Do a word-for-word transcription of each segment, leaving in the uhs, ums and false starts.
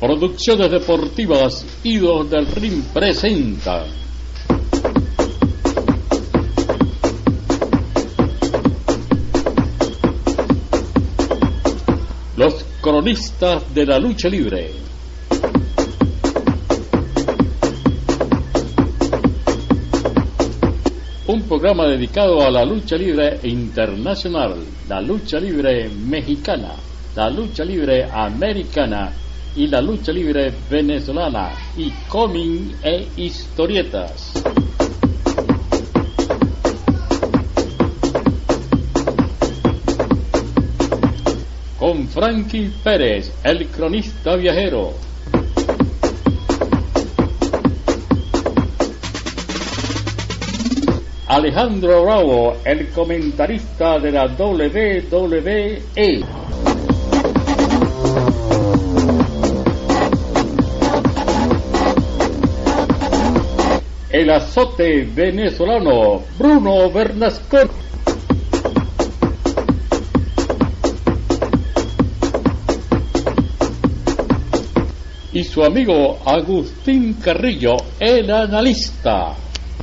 Producciones Deportivas Ídolos del Ring presenta Los Cronistas de la Lucha Libre. Un programa dedicado a la lucha libre internacional, la lucha libre mexicana, la lucha libre americana y la lucha libre venezolana, y cómic e historietas. Con Frankie Pérez, el cronista viajero. Alejandro Bravo, el comentarista de la doble u doble u E. El azote venezolano, Bruno Bernasconi. Y su amigo Agustín Carrillo, el analista.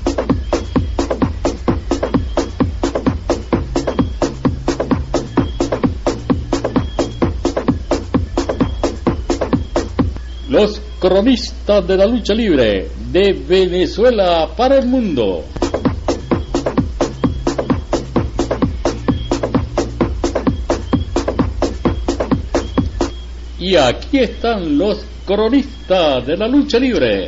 Los cronistas de la lucha libre, de Venezuela para el mundo. Y aquí están los cronistas de la lucha libre.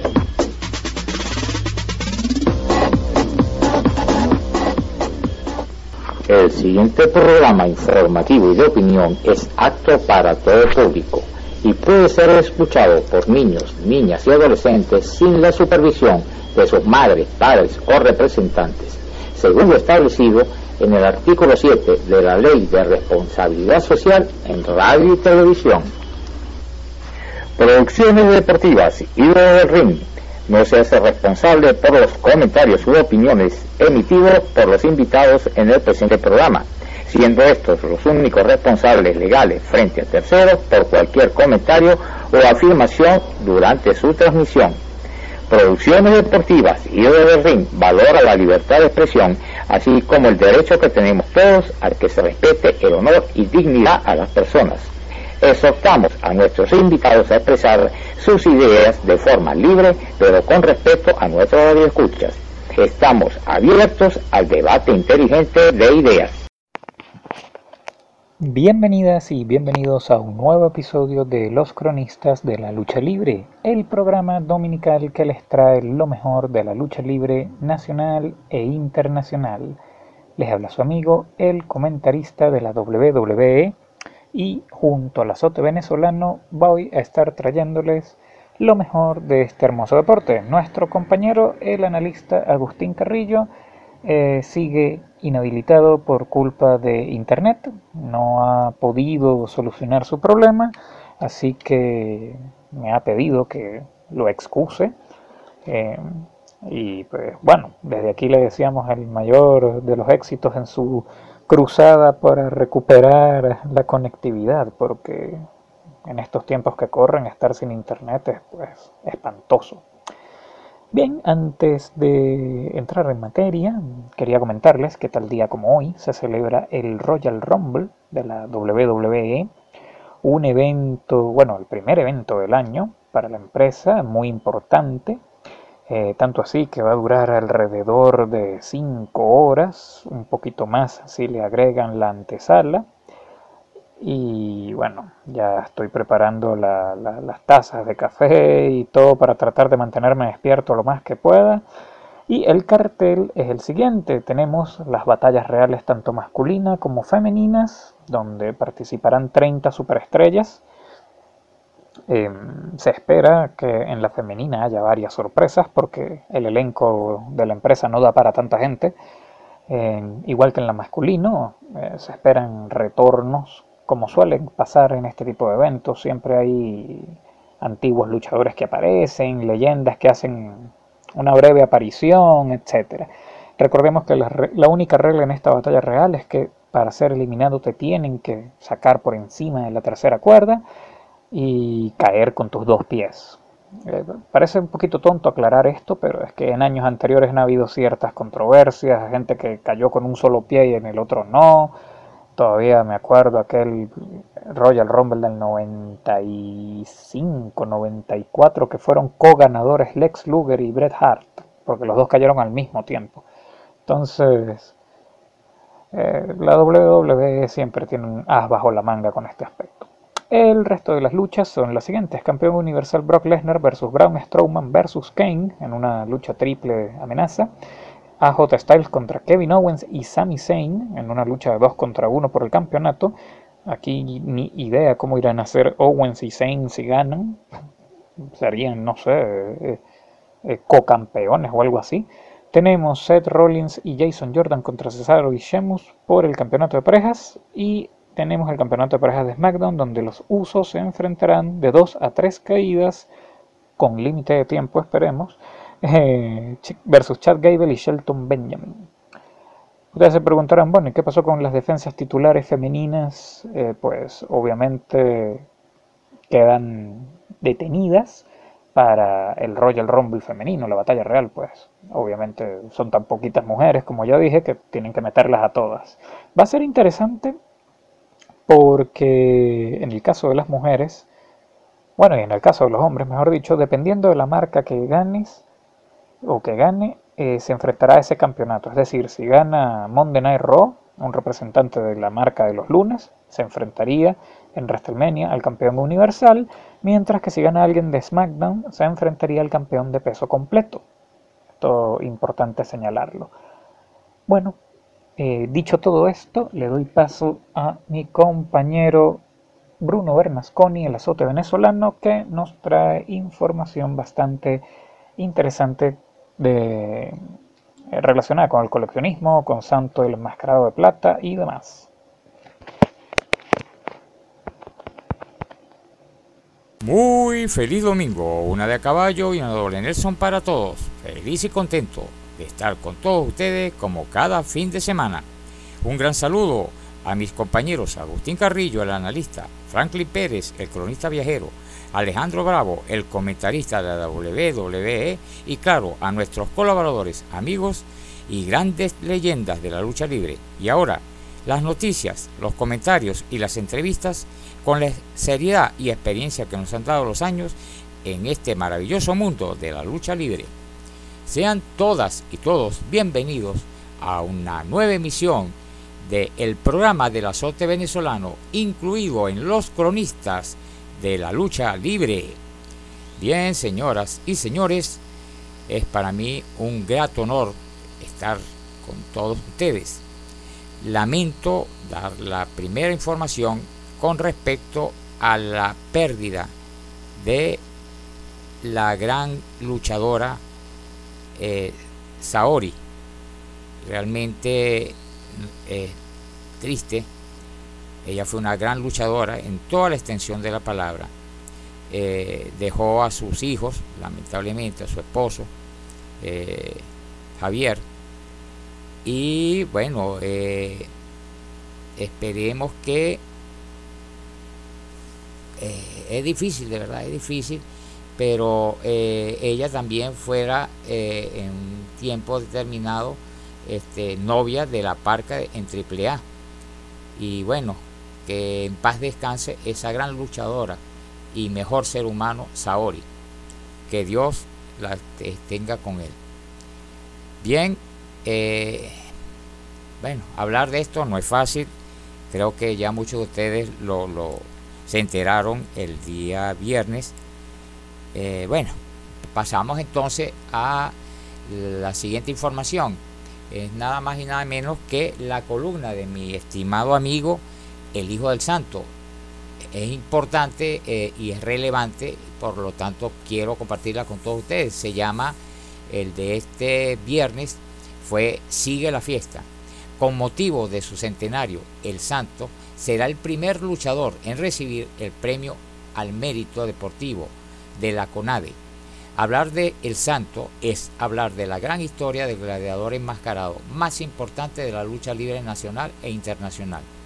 El siguiente programa informativo y de opinión es apto para todo público y puede ser escuchado por niños, niñas y adolescentes sin la supervisión de sus madres, padres o representantes, según lo establecido en el artículo siete de la Ley de Responsabilidad Social en Radio y Televisión. Producciones deportivas Ídolos del Ring no se hace responsable por los comentarios u opiniones emitidos por los invitados en el presente programa, siendo estos los únicos responsables legales frente a terceros por cualquier comentario o afirmación durante su transmisión. Producciones deportivas Ídolos del Ring valora la libertad de expresión, así como el derecho que tenemos todos al que se respete el honor y dignidad a las personas. Exhortamos a nuestros invitados a expresar sus ideas de forma libre, pero con respeto a nuestros radioescuchas. Estamos abiertos al debate inteligente de ideas. Bienvenidas y bienvenidos a un nuevo episodio de Los Cronistas de la Lucha Libre, el programa dominical que les trae lo mejor de la lucha libre nacional e internacional. Les habla su amigo, el comentarista de la doble u doble u E, y junto al azote venezolano voy a estar trayéndoles lo mejor de este hermoso deporte. Nuestro compañero, el analista Agustín Carrillo, eh, sigue inhabilitado por culpa de internet, no ha podido solucionar su problema, así que me ha pedido que lo excuse. Eh, y pues bueno, desde aquí le deseamos el mayor de los éxitos en su cruzada para recuperar la conectividad, porque en estos tiempos que corren estar sin internet es pues espantoso. Bien, antes de entrar en materia, quería comentarles que tal día como hoy se celebra el Royal Rumble de la doble u doble u E, un evento, bueno, el primer evento del año para la empresa, muy importante. Eh, tanto así que va a durar alrededor de cinco horas, un poquito más si le agregan la antesala. Y bueno, ya estoy preparando la, la, las tazas de café y todo para tratar de mantenerme despierto lo más que pueda. Y el cartel es el siguiente: tenemos las batallas reales tanto masculinas como femeninas, donde participarán treinta superestrellas. Eh, se espera que en la femenina haya varias sorpresas porque el elenco de la empresa no da para tanta gente. Eh, igual que en la masculina, eh, se esperan retornos, como suelen pasar en este tipo de eventos. Siempre hay antiguos luchadores que aparecen, leyendas que hacen una breve aparición, etcétera. Recordemos que la, la única regla en esta batalla real es que para ser eliminado te tienen que sacar por encima de la tercera cuerda. y caer con tus dos pies. Eh, parece un poquito tonto aclarar esto, pero es que en años anteriores han habido ciertas controversias, gente que cayó con un solo pie y en el otro no. Todavía me acuerdo aquel Royal Rumble del noventa y cinco, noventa y cuatro, que fueron co-ganadores Lex Luger y Bret Hart, porque los dos cayeron al mismo tiempo. Entonces, eh, la doble u doble e siempre tiene un as bajo la manga con este aspecto. El resto de las luchas son las siguientes: campeón universal Brock Lesnar versus Braun Strowman versus Kane en una lucha triple amenaza. A J Styles contra Kevin Owens y Sami Zayn en una lucha de dos contra uno por el campeonato. Aquí ni idea cómo irán a hacer Owens y Zayn si ganan. Serían, no sé, eh, eh, co-campeones o algo así. Tenemos Seth Rollins y Jason Jordan contra Cesaro y Sheamus por el campeonato de parejas. Y tenemos el campeonato de parejas de SmackDown, donde los Usos se enfrentarán de dos a tres caídas, con límite de tiempo, esperemos, eh, versus Chad Gable y Shelton Benjamin. Ustedes se preguntarán, bueno, ¿y qué pasó con las defensas titulares femeninas? Eh, pues obviamente quedan detenidas para el Royal Rumble femenino, la batalla real, pues obviamente son tan poquitas mujeres, como ya dije, que tienen que meterlas a todas. Va a ser interesante porque en el caso de las mujeres, bueno, y en el caso de los hombres, mejor dicho, dependiendo de la marca que ganes o que gane, eh, se enfrentará a ese campeonato. Es decir, si gana Monday Night Raw, un representante de la marca de los lunes, se enfrentaría en WrestleMania al campeón universal, mientras que si gana alguien de SmackDown, se enfrentaría al campeón de peso completo. Esto es importante señalarlo. Bueno, eh, dicho todo esto, le doy paso a mi compañero Bruno Bernasconi, el azote venezolano, que nos trae información bastante interesante de, eh, relacionada con el coleccionismo, con Santo el Enmascarado de Plata y demás. Muy feliz domingo, una de a caballo y una doble Nelson para todos. Feliz y contento de estar con todos ustedes como cada fin de semana. Un gran saludo a mis compañeros Agustín Carrillo, el analista, Franklin Pérez, el cronista viajero, Alejandro Bravo, el comentarista de la doble u doble e, y claro, a nuestros colaboradores, amigos y grandes leyendas de la lucha libre. Y ahora, las noticias, los comentarios y las entrevistas con la seriedad y experiencia que nos han dado los años en este maravilloso mundo de la lucha libre. Sean todas y todos bienvenidos a una nueva emisión del programa del azote venezolano, incluido en los cronistas de la lucha libre. Bien, señoras y señores, es para mí un grato honor estar con todos ustedes. Lamento dar la primera información con respecto a la pérdida de la gran luchadora eh, Saori. Realmente eh, triste. Ella fue una gran luchadora en toda la extensión de la palabra. Eh, dejó a sus hijos, lamentablemente, a su esposo, eh, Javier. Y bueno, eh, esperemos que eh, es difícil, de verdad, es difícil, pero eh, ella también fuera eh, en un tiempo determinado este, novia de la Parca en triple A. Y bueno, que en paz descanse esa gran luchadora y mejor ser humano, Saori. Que Dios la tenga con él. Bien, eh, bueno, hablar de esto no es fácil. Creo que ya muchos de ustedes lo, lo se enteraron el día viernes. Eh, bueno, pasamos entonces a la siguiente información. Es nada más y nada menos que la columna de mi estimado amigo, el Hijo del Santo. Es importante eh, y es relevante, por lo tanto quiero compartirla con todos ustedes. Se llama, el de este viernes fue Sigue la Fiesta. Con motivo de su centenario, el Santo será el primer luchador en recibir el premio al mérito deportivo de la CONADE. Hablar de El Santo es hablar de la gran historia del gladiador enmascarado más importante de la lucha libre nacional e internacional.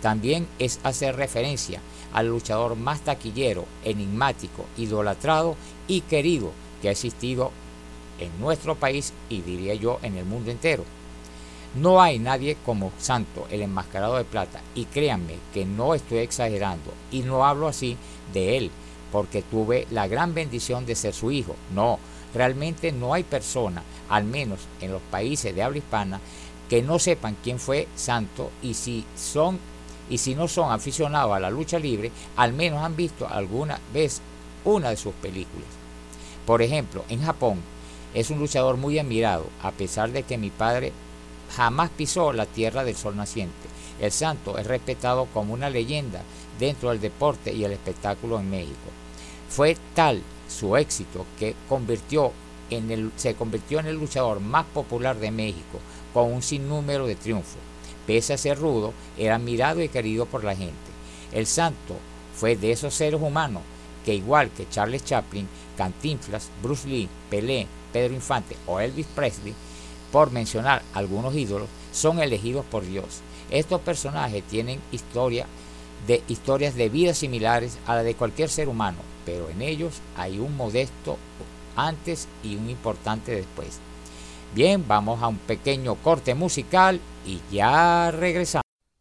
también es hacer referencia al luchador más taquillero, enigmático, idolatrado y querido que ha existido en nuestro país y diría yo en el mundo entero. No hay nadie como Santo, el enmascarado de plata, y créanme que no estoy exagerando y no hablo así de él porque tuve la gran bendición de ser su hijo. No, realmente no hay persona, al menos en los países de habla hispana, que no sepan quién fue Santo, y si son y si no son aficionados a la lucha libre, al menos han visto alguna vez una de sus películas. Por ejemplo, en Japón es un luchador muy admirado, a pesar de que mi padre jamás pisó la tierra del sol naciente. El Santo es respetado como una leyenda dentro del deporte y el espectáculo en México. Fue tal su éxito que convirtió en el, se convirtió en el luchador más popular de México, con un sinnúmero de triunfos. Pese a ser rudo, era admirado y querido por la gente. El Santo fue de esos seres humanos que, igual que Charles Chaplin, Cantinflas, Bruce Lee, Pelé, Pedro Infante o Elvis Presley, por mencionar algunos ídolos, son elegidos por Dios. Estos personajes tienen historia de, historias de vida similares a la de cualquier ser humano, pero en ellos hay un modesto antes y un importante después. Bien, vamos a un pequeño corte musical y ya regresamos.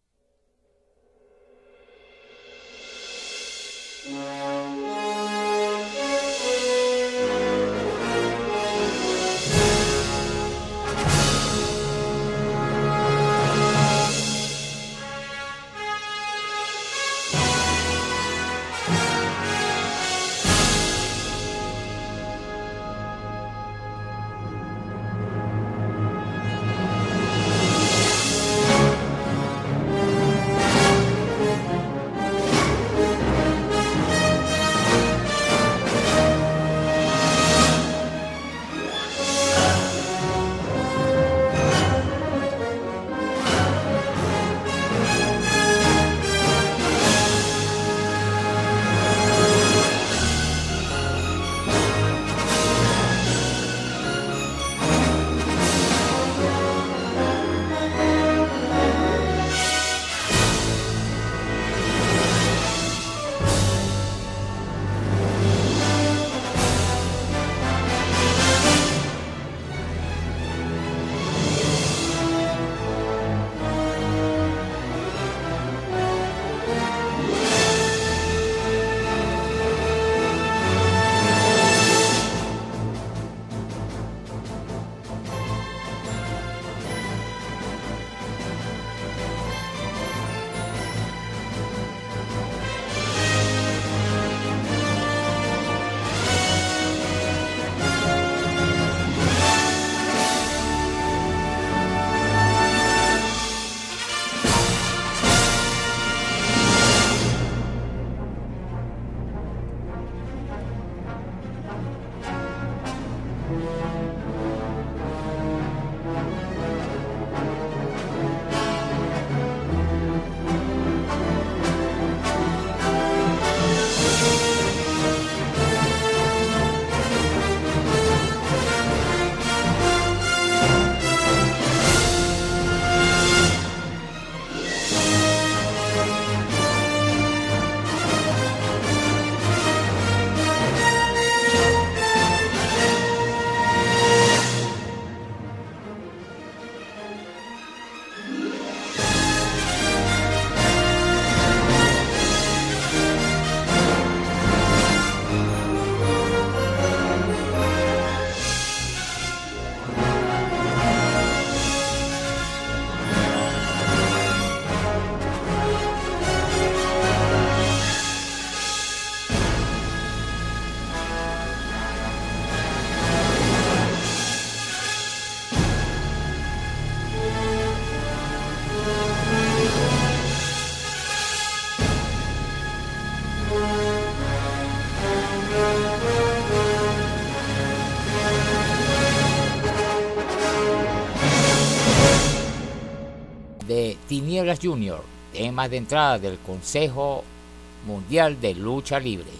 de Tinieblas Junior, tema de entrada del Consejo Mundial de Lucha Libre.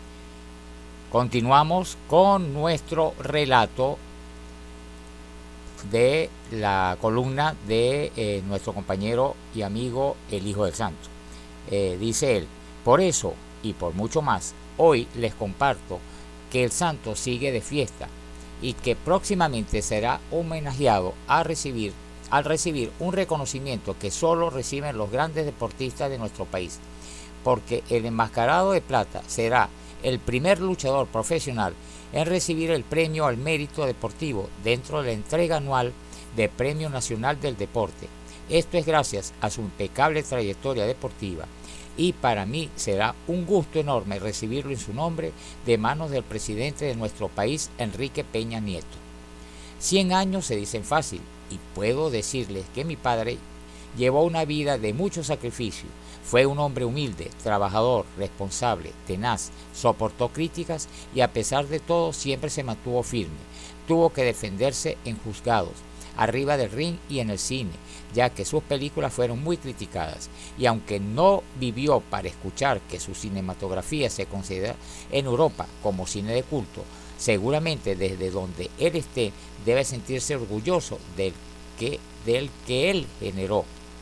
Continuamos con nuestro relato de la columna de eh, nuestro compañero y amigo el Hijo del Santo. Eh, dice él: por eso y por mucho más, hoy les comparto que el santo sigue de fiesta y que próximamente será homenajeado a recibir, al recibir un reconocimiento que solo reciben los grandes deportistas de nuestro país, porque el enmascarado de plata será el primer luchador profesional en recibir el premio al mérito deportivo dentro de la entrega anual de Premio Nacional del Deporte. Esto es gracias a su impecable trayectoria deportiva, y para mí será un gusto enorme recibirlo en su nombre de manos del presidente de nuestro país, Enrique Peña Nieto. Cien años se dicen fácil, y puedo decirles que mi padre llevó una vida de mucho sacrificio. Fue un hombre humilde, trabajador, responsable, tenaz, soportó críticas y a pesar de todo siempre se mantuvo firme. Tuvo que defenderse en juzgados, arriba del ring y en el cine, ya que sus películas fueron muy criticadas, y aunque no vivió para escuchar que su cinematografía se considera en Europa como cine de culto, seguramente desde donde él esté debe sentirse orgulloso del que, del que él generó.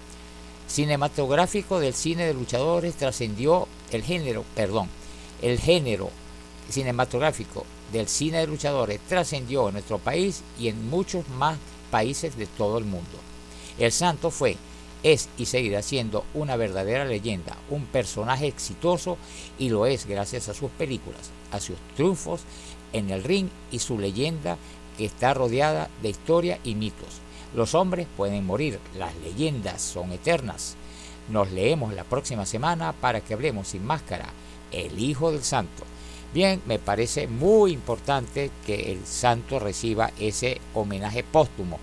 Cinematográfico del cine de luchadores trascendió el género, perdón, el género cinematográfico del cine de luchadores trascendió en nuestro país y en muchos más países de todo el mundo. El Santo fue, es y seguirá siendo una verdadera leyenda, un personaje exitoso, y lo es gracias a sus películas, a sus triunfos en el ring y su leyenda que está rodeada de historia y mitos. Los hombres pueden morir, las leyendas son eternas. Nos leemos la próxima semana para que hablemos sin máscara, el Hijo del Santo. Bien, me parece muy importante que el santo reciba ese homenaje póstumo.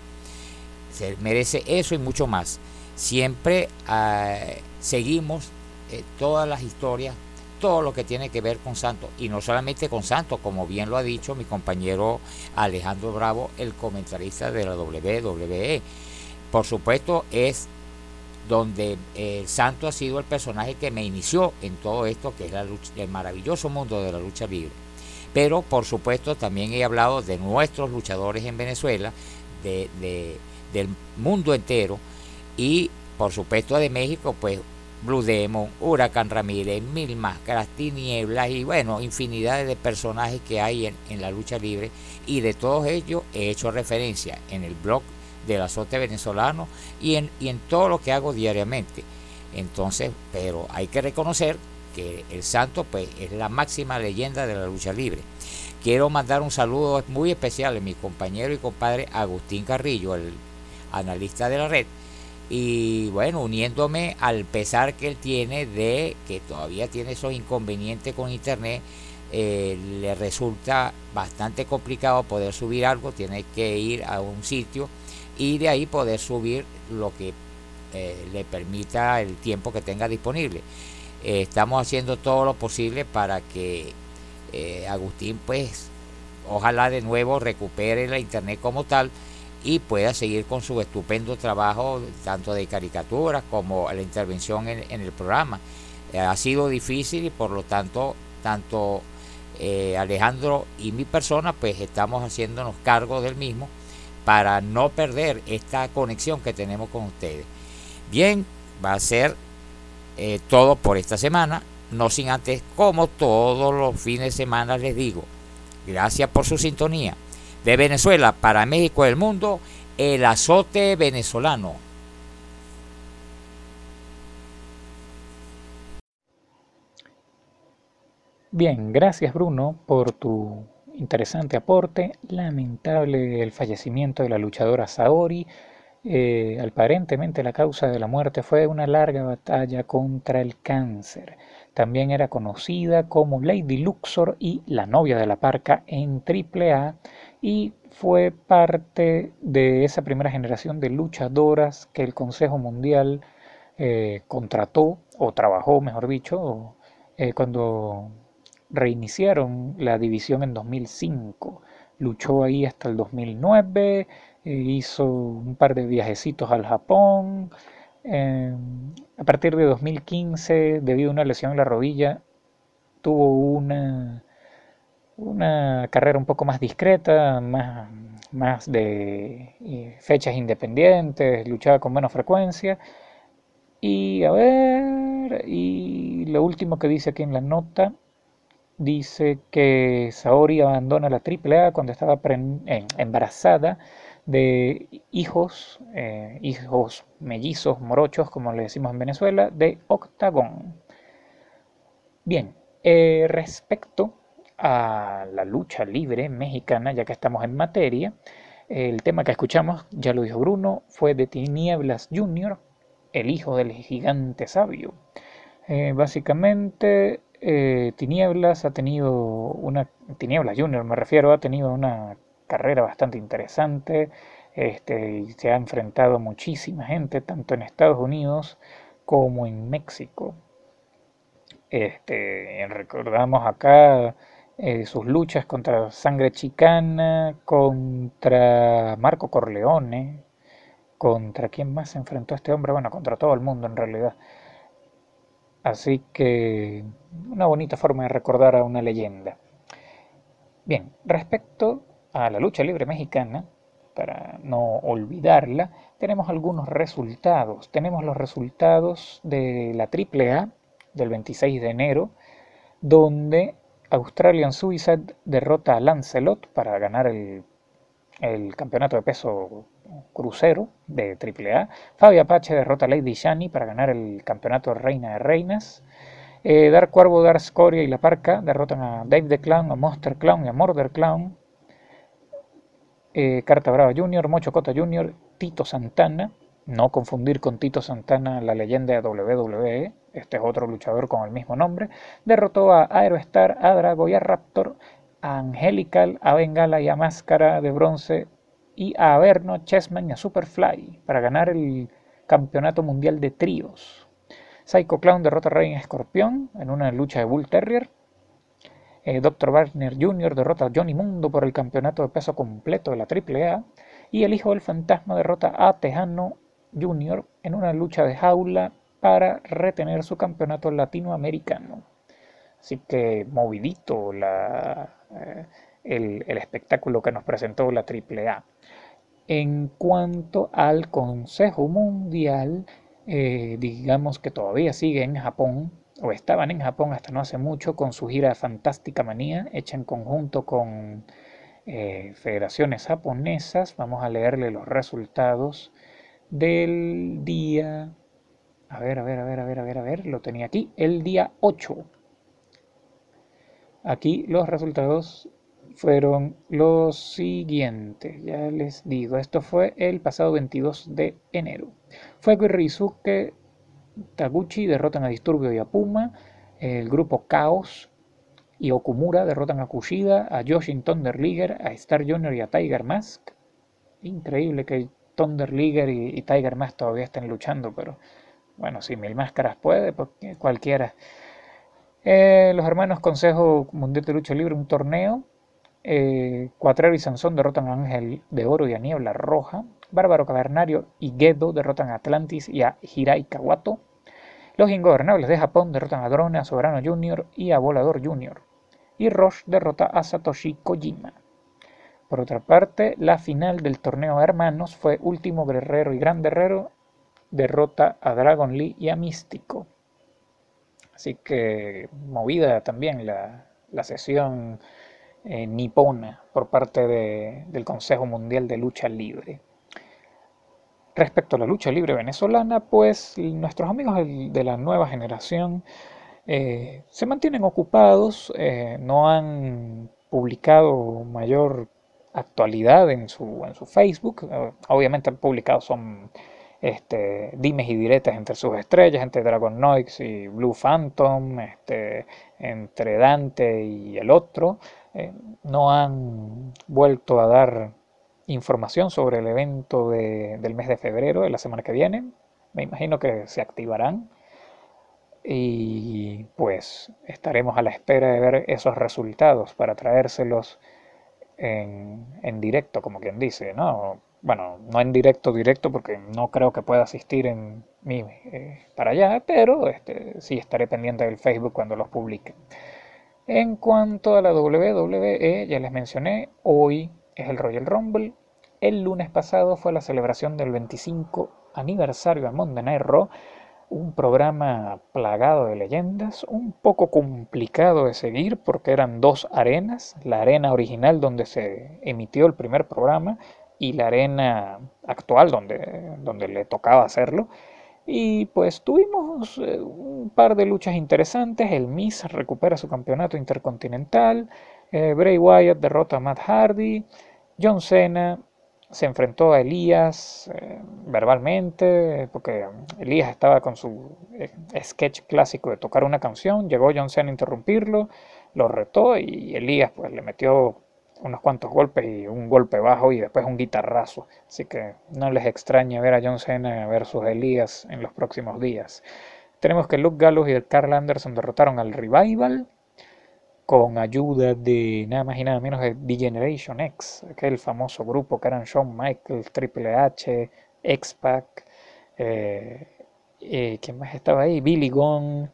Se merece eso y mucho más. Siempre eh, seguimos eh, todas las historias, todo lo que tiene que ver con santos, y no solamente con santos, como bien lo ha dicho mi compañero Alejandro Bravo, el comentarista de la doble u doble u E. Por supuesto, es donde el santo ha sido el personaje que me inició en todo esto, que es la lucha, el maravilloso mundo de la lucha libre. Pero por supuesto también he hablado de nuestros luchadores en Venezuela, de, de, del mundo entero, y por supuesto de México, pues Blue Demon, Huracán Ramírez, Mil Máscaras, Tinieblas, y bueno, infinidad de personajes que hay en, en la lucha libre, y de todos ellos he hecho referencia en el blog del Azote Venezolano y en, y en todo lo que hago diariamente. Entonces, pero hay que reconocer que el santo pues es la máxima leyenda de la lucha libre. Quiero mandar un saludo muy especial a mi compañero y compadre Agustín Carrillo, el analista de la red, y bueno, uniéndome al pesar que él tiene de que todavía tiene esos inconvenientes con internet. Eh, le resulta bastante complicado poder subir algo, tiene que ir a un sitio y de ahí poder subir lo que eh, le permita el tiempo que tenga disponible. Eh, estamos haciendo todo lo posible para que eh, Agustín pues ojalá de nuevo recupere la internet como tal y pueda seguir con su estupendo trabajo tanto de caricaturas como la intervención en, en el programa. Eh, ha sido difícil y por lo tanto tanto eh, Alejandro y mi persona pues estamos haciéndonos cargo del mismo para no perder esta conexión que tenemos con ustedes. Bien, va a ser eh, todo por esta semana, no sin antes, como todos los fines de semana les digo, gracias por su sintonía. De Venezuela para México y el mundo, el Azote Venezolano. Bien, gracias Bruno por tu interesante aporte. Lamentable el fallecimiento de la luchadora Saori. Eh, aparentemente la causa de la muerte fue una larga batalla contra el cáncer. También era conocida como Lady Luxor y la novia de la parca en triple A, y fue parte de esa primera generación de luchadoras que el Consejo Mundial eh, contrató o trabajó, mejor dicho, eh, cuando reiniciaron la división en dos mil cinco. Luchó ahí hasta el dos mil nueve, eh, hizo un par de viajecitos al Japón. Eh, a partir de dos mil quince, debido a una lesión en la rodilla, tuvo una, una carrera un poco más discreta, más, más de eh, fechas independientes, luchaba con menos frecuencia. Y a ver, y lo último que dice aquí en la nota, dice que Saori abandona la Triple A cuando estaba eh, embarazada de hijos, eh, hijos mellizos, morochos, como le decimos en Venezuela, de Octagon. Bien, eh, respecto a la lucha libre mexicana, ya que estamos en materia, el tema que escuchamos, ya lo dijo Bruno, fue de Tinieblas Junior, el hijo del gigante sabio. Eh, básicamente, eh, Tinieblas ha tenido una, Tinieblas Junior me refiero, ha tenido una carrera bastante interesante, este, y se ha enfrentado a muchísima gente, tanto en Estados Unidos como en México. Este, recordamos acá eh, sus luchas contra Sangre Chicana, contra Marco Corleone, contra quién más se enfrentó este hombre, bueno, contra todo el mundo en realidad. Así que una bonita forma de recordar a una leyenda. Bien, respecto a la lucha libre mexicana, para no olvidarla, tenemos algunos resultados. Tenemos los resultados de la Triple A del veintiséis de enero, donde Australian Suicide derrota a Lancelot para ganar el, el campeonato de peso crucero de Triple A. Fabi Apache derrota a Lady Shani para ganar el campeonato de Reina de Reinas. Eh, Dark Cuervo, Dark Scoria y La Parca derrotan a Dave the Clown, a Monster Clown y a Murder Clown. Eh, Carta Brava Junior, Mocho Cota Junior, Tito Santana, no confundir con Tito Santana, la leyenda de doble u doble u E, este es otro luchador con el mismo nombre, derrotó a Aerostar, a Drago y a Raptor, a Angelical, a Bengala y a Máscara de Bronce y a Averno, Chessman y a Superfly para ganar el campeonato mundial de tríos. Psycho Clown derrota a Rey Escorpión en una lucha de Bull Terrier. Eh, doctor Wagner junior derrota a Johnny Mundo por el campeonato de peso completo de la Triple A. Y el Hijo del Fantasma derrota a Tejano junior en una lucha de jaula para retener su campeonato latinoamericano. Así que movidito la, eh, el, el espectáculo que nos presentó la Triple A. En cuanto al Consejo Mundial, eh, digamos que todavía sigue en Japón, o estaban en Japón hasta no hace mucho, con su gira Fantástica Manía, hecha en conjunto con eh, federaciones japonesas. Vamos a leerle los resultados del día, a ver, a ver, a ver, a ver, a ver, a ver, lo tenía aquí, el día ocho. Aquí los resultados fueron los siguientes, ya les digo, esto fue el pasado veintidós de enero. Fuego y Rizuke Taguchi derrotan a Disturbio y a Puma. El grupo Caos y Okumura derrotan a Kushida, a Yoshin Thunder Liger, a Star Junior y a Tiger Mask. Increíble que Thunder Liger y, y Tiger Mask todavía estén luchando, pero bueno, si Mil Máscaras puede, pues cualquiera. Eh, los hermanos Consejo Mundial de Lucha Libre, un torneo. Eh, Cuatrero y Sansón derrotan a Ángel de Oro y a Niebla Roja. Bárbaro Cavernario y Gedo derrotan a Atlantis y a Hirai Kawato. Los Ingobernables de Japón derrotan a Drone, a Soberano Junior y a Volador Junior. Y Roche derrota a Satoshi Kojima. Por otra parte, la final del torneo Hermanos fue Último Guerrero y Gran Guerrero derrota a Dragon Lee y a Místico. Así que movida también la, la sesión eh, nipona por parte de, del Consejo Mundial de Lucha Libre. Respecto a la lucha libre venezolana, pues nuestros amigos de la nueva generación eh, se mantienen ocupados, eh, no han publicado mayor actualidad en su, en su Facebook. Obviamente han publicado son este, dimes y diretes entre sus estrellas, entre Dragon Noix y Blue Phantom, este, entre Dante y el otro. Eh, no han vuelto a dar información sobre el evento de, del mes de febrero, de la semana que viene. Me imagino que se activarán y pues estaremos a la espera de ver esos resultados para traérselos en, en directo, como quien dice, ¿no? Bueno, no en directo directo porque no creo que pueda asistir en eh, para allá, pero este, sí estaré pendiente del Facebook cuando los publique. En cuanto a la W W E, ya les mencioné, hoy es el Royal Rumble. El lunes pasado fue la celebración del veinticinco aniversario de Monday Night Raw, un programa plagado de leyendas, un poco complicado de seguir porque eran dos arenas, la arena original donde se emitió el primer programa y la arena actual donde, donde le tocaba hacerlo. Y pues tuvimos eh, un par de luchas interesantes. El Miz recupera su campeonato intercontinental. Eh, Bray Wyatt derrota a Matt Hardy. John Cena se enfrentó a Elías eh, verbalmente, porque Elías estaba con su eh, sketch clásico de tocar una canción. Llegó John Cena a interrumpirlo, lo retó y Elías pues le metió unos cuantos golpes y un golpe bajo y después un guitarrazo. Así que no les extrañe ver a John Cena versus Elías en los próximos días. Tenemos que Luke Gallows y Carl Anderson derrotaron al Revival con ayuda de nada más y nada menos de The Generation X, aquel famoso grupo que eran Shawn Michaels, Triple H, X-Pac, eh, eh, ¿quién más estaba ahí? Billy Gunn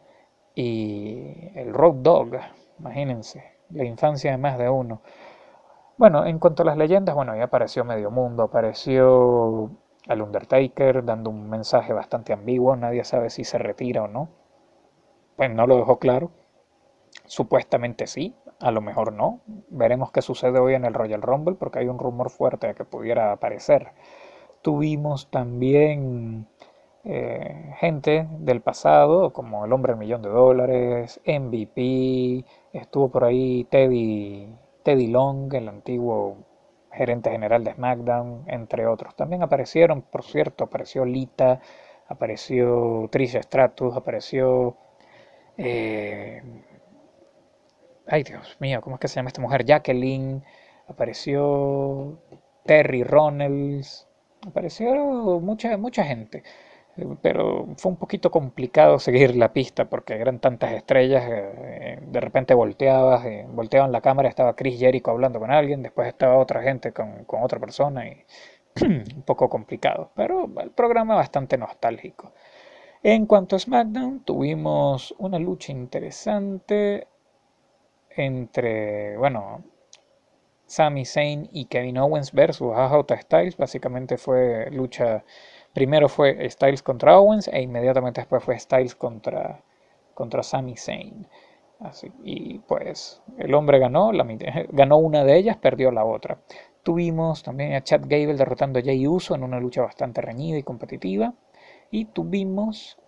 y el Road Dogg, imagínense, la infancia de más de uno. Bueno, en cuanto a las leyendas, bueno, ya apareció Medio Mundo, apareció el Undertaker dando un mensaje bastante ambiguo, nadie sabe si se retira o no. Pues no lo dejó claro. Supuestamente sí, a lo mejor no. Veremos qué sucede hoy en el Royal Rumble porque hay un rumor fuerte de que pudiera aparecer. Tuvimos también eh, gente del pasado como el Hombre del Millón de Dólares, M V P, estuvo por ahí Teddy, Teddy Long, el antiguo gerente general de SmackDown, entre otros. También aparecieron, por cierto, apareció Lita, apareció Trish Stratus, apareció... Eh, ay, Dios mío, ¿cómo es que se llama esta mujer? Jacqueline, apareció Terry Ronalds, apareció mucha, mucha gente, pero fue un poquito complicado seguir la pista porque eran tantas estrellas, eh, de repente volteabas, eh, volteaban la cámara, estaba Chris Jericho hablando con alguien, después estaba otra gente con, con otra persona y un poco complicado, pero el programa bastante nostálgico. En cuanto a SmackDown, tuvimos una lucha interesante entre, bueno, Sami Zayn y Kevin Owens versus A J Styles. Básicamente fue lucha, primero fue Styles contra Owens e inmediatamente después fue Styles contra, contra Sami Zayn. Así, y pues el hombre ganó, la, ganó una de ellas, perdió la otra. Tuvimos también a Chad Gable derrotando a Jey Uso en una lucha bastante reñida y competitiva. Y tuvimos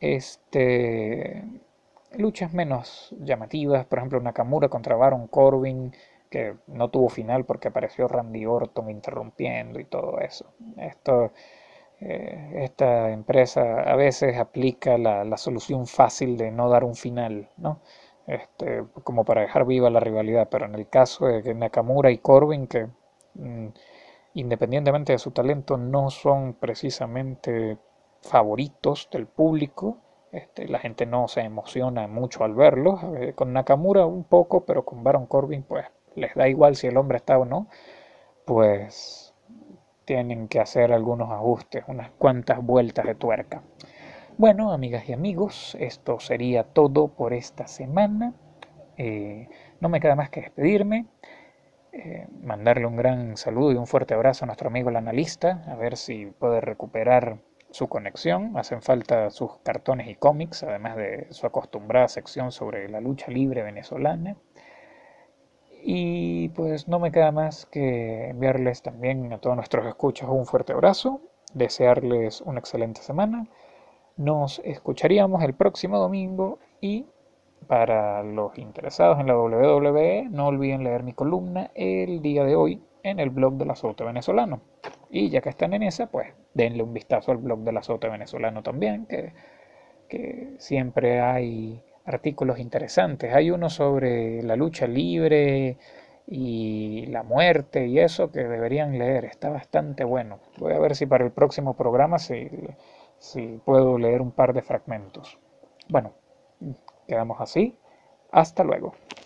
este luchas menos llamativas, por ejemplo Nakamura contra Baron Corbin, que no tuvo final porque apareció Randy Orton interrumpiendo y todo eso. Esto, eh, esta empresa a veces aplica la, la solución fácil de no dar un final, ¿no? Este, como para dejar viva la rivalidad, pero en el caso de Nakamura y Corbin, que mm, independientemente de su talento no son precisamente favoritos del público, este, la gente no se emociona mucho al verlos. Eh, con Nakamura un poco, pero con Baron Corbin pues les da igual si el hombre está o no, pues tienen que hacer algunos ajustes, unas cuantas vueltas de tuerca. Bueno, amigas y amigos, esto sería todo por esta semana. Eh, no me queda más que despedirme, eh, mandarle un gran saludo y un fuerte abrazo a nuestro amigo el analista, a ver si puede recuperar su conexión. Hacen falta sus cartones y cómics, además de su acostumbrada sección sobre la lucha libre venezolana. Y pues no me queda más que enviarles también a todos nuestros escuchas un fuerte abrazo, desearles una excelente semana. Nos escucharíamos el próximo domingo y para los interesados en la W W E no olviden leer mi columna el día de hoy en el blog del Azote Venezolano. Y ya que están en esa, pues denle un vistazo al blog del Azote Venezolano también, que, que siempre hay artículos interesantes. Hay uno sobre la lucha libre y la muerte y eso que deberían leer, está bastante bueno. Voy a ver si para el próximo programa si, si puedo leer un par de fragmentos. Bueno, quedamos así. Hasta luego.